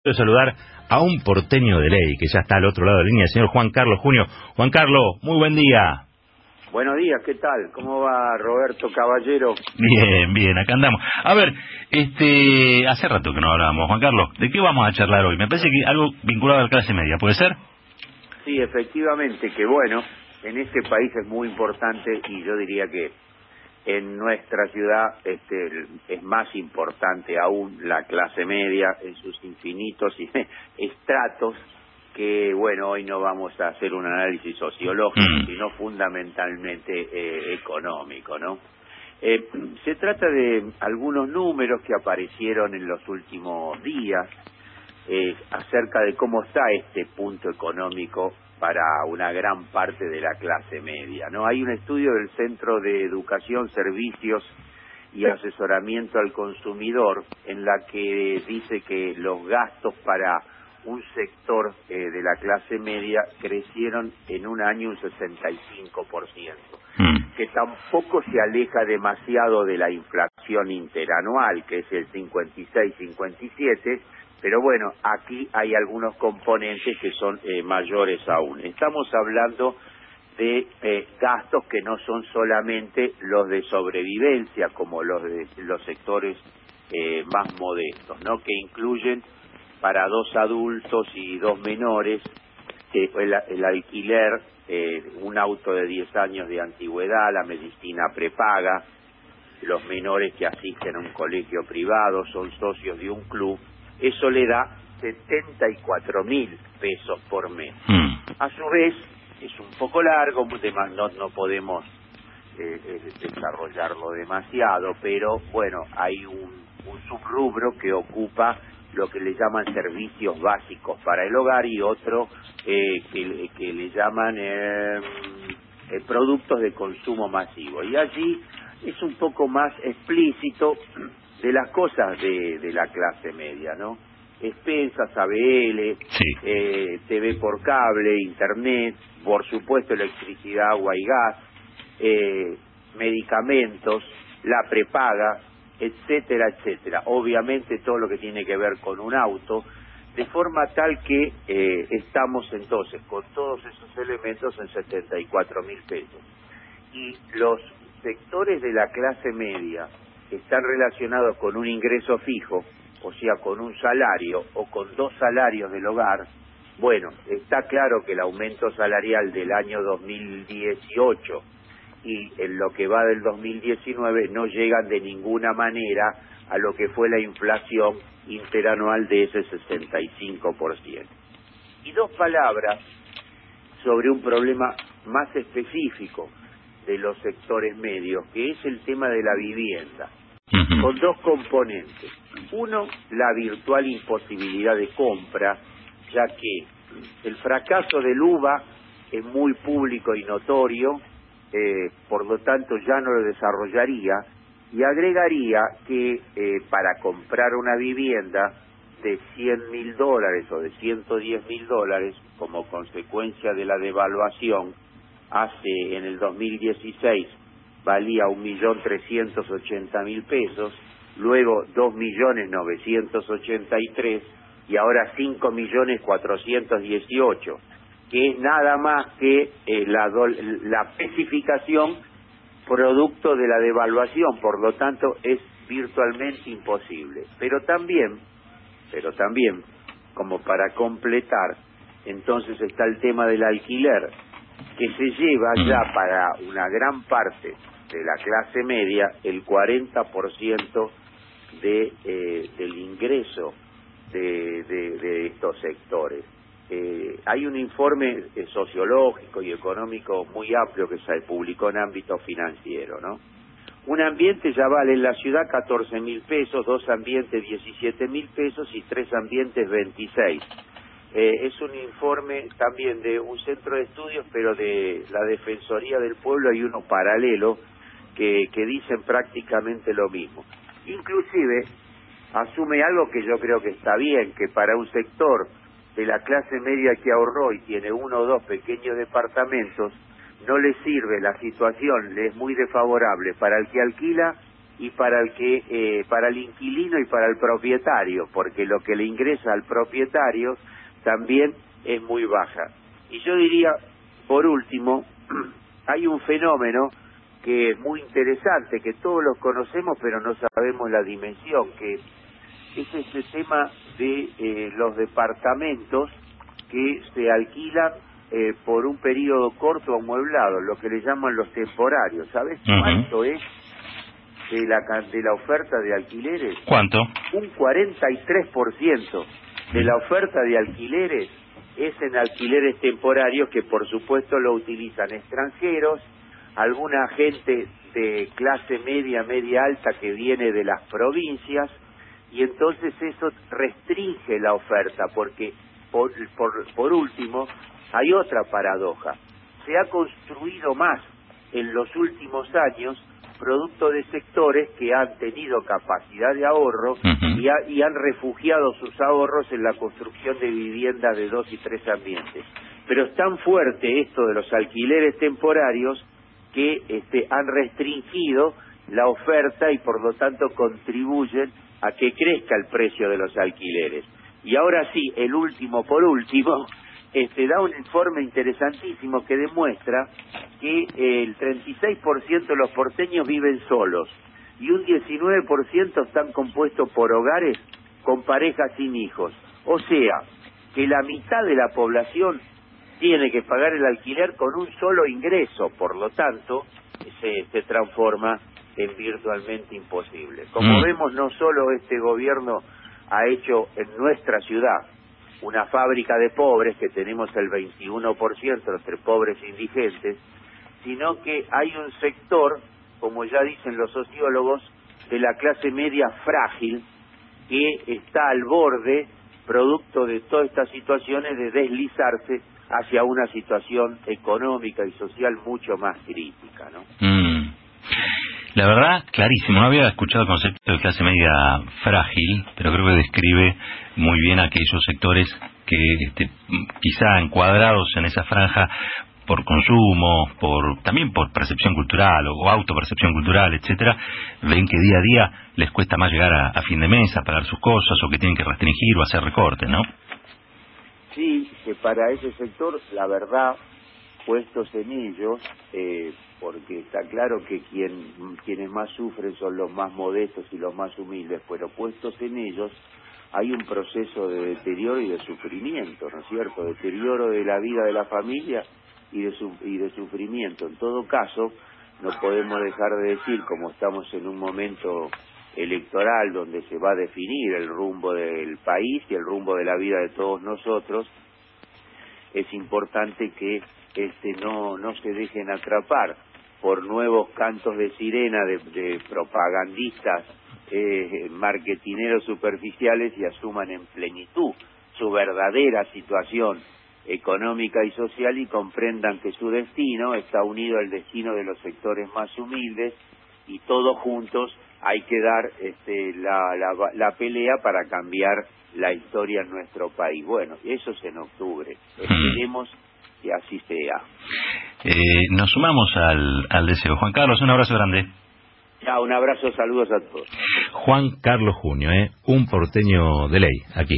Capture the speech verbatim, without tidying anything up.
Quiero saludar a un porteño de ley que ya está al otro lado de la línea, el señor Juan Carlos Junio. Juan Carlos, muy buen día. Buenos días, ¿qué tal? ¿Cómo va Roberto Caballero? Bien, bien, acá andamos. A ver, este, hace rato que no hablábamos, Juan Carlos. ¿De qué vamos a charlar hoy? Me parece que algo vinculado a la clase media, ¿puede ser? Sí, efectivamente, que bueno, en este país es muy importante y yo diría que en nuestra ciudad este, es más importante aún la clase media en sus infinitos estratos, que bueno, hoy no vamos a hacer un análisis sociológico, Mm. sino fundamentalmente eh, económico, ¿no? Eh, se trata de algunos números que aparecieron en los últimos días eh, acerca de cómo está este punto económico para una gran parte de la clase media, ¿no? Hay un estudio del Centro de Educación, Servicios y Asesoramiento al Consumidor en la que dice que los gastos para un sector eh, de la clase media crecieron en un año un sesenta y cinco por ciento, Mm. que tampoco se aleja demasiado de la inflación interanual, que es el cincuenta y seis cincuenta y siete, pero bueno, aquí hay algunos componentes que son eh, mayores aún. Estamos hablando de eh, gastos que no son solamente los de sobrevivencia, como los de los sectores eh, más modestos, ¿no? Que incluyen para dos adultos y dos menores eh, el, el alquiler, eh, un auto de diez años de antigüedad, la medicina prepaga, los menores que asisten a un colegio privado, son socios de un club. Eso le da setenta y cuatro mil pesos por mes. Mm. A su vez, es un poco largo, además no, no podemos eh, eh, desarrollarlo demasiado, pero bueno, hay un, un subrubro que ocupa lo que le llaman servicios básicos para el hogar y otro eh, que, que le llaman eh, eh, productos de consumo masivo. Y allí es un poco más explícito de las cosas de, de la clase media, ¿no? Expensas, A B L, Sí. eh, T V por cable, internet, por supuesto electricidad, agua y gas, eh, medicamentos, la prepaga, etcétera, etcétera. Obviamente todo lo que tiene que ver con un auto, de forma tal que eh, estamos entonces con todos esos elementos en setenta y cuatro mil pesos. Y los sectores de la clase media que están relacionados con un ingreso fijo, o sea, con un salario o con dos salarios del hogar, bueno, está claro que el aumento salarial del año dos mil dieciocho y en lo que va del dos mil diecinueve no llegan de ninguna manera a lo que fue la inflación interanual de ese sesenta y cinco por ciento. Y dos palabras sobre un problema más específico de los sectores medios, que es el tema de la vivienda, Ujú. con dos componentes. Uno, la virtual imposibilidad de compra, ya que el fracaso del U B A es muy público y notorio, eh, por lo tanto ya no lo desarrollaría, y agregaría que eh, para comprar una vivienda de cien mil dólares o de ciento diez mil dólares, como consecuencia de la devaluación, hace en el dos mil dieciséis valía un millón trescientos ochenta mil pesos, luego dos millones novecientos ochenta y tres y ahora cinco millones cuatrocientos dieciocho, que es nada más que eh, la, do, la especificación producto de la devaluación, por lo tanto es virtualmente imposible. Pero también, pero también, como para completar, entonces está el tema del alquiler, que se lleva ya para una gran parte de la clase media el cuarenta por ciento de, eh, del ingreso de, de, de estos sectores. Eh, hay un informe eh, sociológico y económico muy amplio que se publicó en ámbito financiero, ¿no? Un ambiente ya vale en la ciudad catorce mil pesos, dos ambientes diecisiete mil pesos y tres ambientes veintiséis. Eh, es un informe también de un centro de estudios, pero de la Defensoría del Pueblo hay uno paralelo que, que dicen prácticamente lo mismo. Inclusive asume algo que yo creo que está bien, que para un sector de la clase media que ahorró y tiene uno o dos pequeños departamentos, no le sirve la situación, le es muy desfavorable para el que alquila y para el que eh, para el inquilino y para el propietario, porque lo que le ingresa al propietario también es muy baja. Y yo diría, por último, hay un fenómeno que es muy interesante, que todos los conocemos pero no sabemos la dimensión, que es este tema de eh, los departamentos que se alquilan eh, por un periodo corto amueblado, lo que le llaman los temporarios. ¿Sabes cuánto es de la, de la oferta de alquileres? ¿Cuánto? Un cuarenta y tres por ciento de la oferta de alquileres es en alquileres temporarios, que por supuesto lo utilizan extranjeros, alguna gente de clase media, media alta que viene de las provincias, y entonces eso restringe la oferta, porque por, por, por último hay otra paradoja: se ha construido más en los últimos años producto de sectores que han tenido capacidad de ahorro uh-huh. y, ha, y han refugiado sus ahorros en la construcción de viviendas de dos y tres ambientes. Pero es tan fuerte esto de los alquileres temporarios que este, han restringido la oferta y por lo tanto contribuyen a que crezca el precio de los alquileres. Y ahora sí, el último por último, este, da un informe interesantísimo que demuestra que eh, el treinta y seis por ciento de los porteños viven solos y un diecinueve por ciento están compuestos por hogares con parejas sin hijos. O sea, que la mitad de la población tiene que pagar el alquiler con un solo ingreso, por lo tanto, se, se transforma en virtualmente imposible. Como mm. vemos, no solo este gobierno ha hecho en nuestra ciudad una fábrica de pobres, que tenemos el veintiuno por ciento entre pobres e indigentes, sino que hay un sector, como ya dicen los sociólogos, de la clase media frágil, que está al borde, producto de todas estas situaciones, de deslizarse hacia una situación económica y social mucho más crítica, ¿no? Mm. La verdad, clarísimo. No había escuchado el concepto de clase media frágil, pero creo que describe muy bien aquellos sectores que este, quizá encuadrados en esa franja por consumo, por también por percepción cultural o autopercepción cultural, etcétera, ven que día a día les cuesta más llegar a, a fin de mes, a pagar sus cosas, o que tienen que restringir o hacer recortes, ¿no? Sí, que para ese sector, la verdad, puestos en ellos, eh, porque está claro que quien, quienes más sufren son los más modestos y los más humildes, pero puestos en ellos hay un proceso de deterioro y de sufrimiento, ¿no es cierto? Deterioro de la vida de la familia y de, su, y de sufrimiento. En todo caso, no podemos dejar de decir, como estamos en un momento electoral donde se va a definir el rumbo del país y el rumbo de la vida de todos nosotros, es importante que este no no se dejen atrapar por nuevos cantos de sirena de, de propagandistas eh, marketineros superficiales y asuman en plenitud su verdadera situación económica y social y comprendan que su destino está unido al destino de los sectores más humildes, y todos juntos hay que dar este, la, la, la pelea para cambiar la historia en nuestro país. Bueno, eso es en octubre. Esperemos que así sea. Eh, nos sumamos al, al deseo. Juan Carlos, un abrazo grande. Ya, un abrazo, saludos a todos. Juan Carlos Junio, ¿eh? Un porteño de ley, aquí.